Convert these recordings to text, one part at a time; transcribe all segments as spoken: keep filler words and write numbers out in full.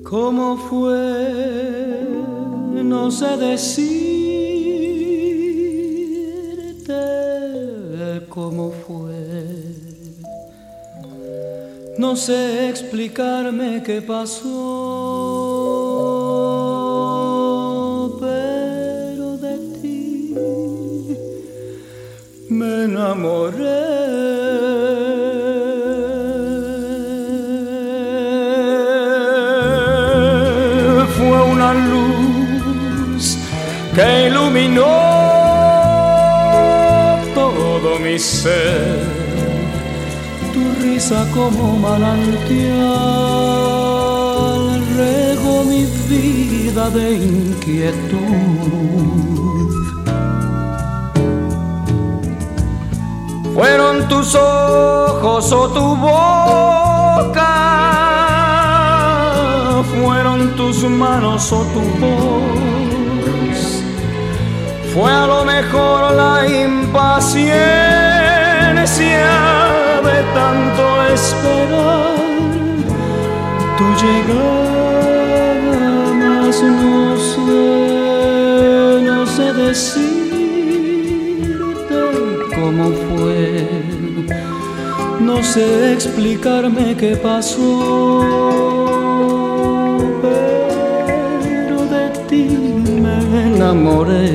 ¿Cómo fue? No sé decirte cómo fue. No sé explicarme qué pasó, pero de ti me enamoré. Fue una luz que iluminó todo mi ser, tu risa como manantial regó mi vida de inquietud. Fueron tus ojos o tu boca, fueron tus manos o tu voz, fue a lo mejor la impaciencia de tanto esperar tu llegada, mas no sé, no sé decirte cómo fue, no sé explicarme qué pasó. Me enamoré.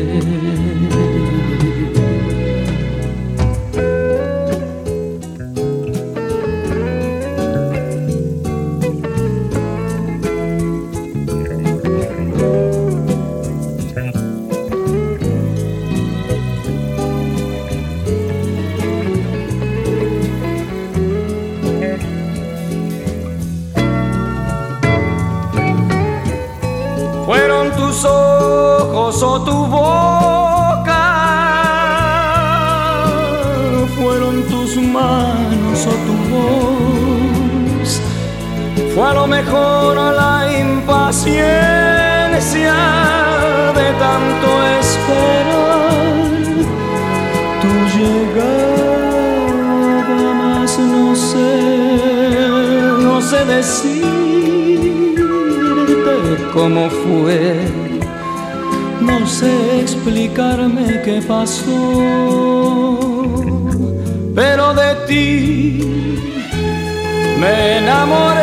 Fueron tus ojos o tu boca, fueron tus manos o tu voz, fue a lo mejor la impaciencia de tanto esperar tu llegada, mas no sé, no sé decirte cómo fue, no sé explicarme qué pasó, pero de ti me enamoré.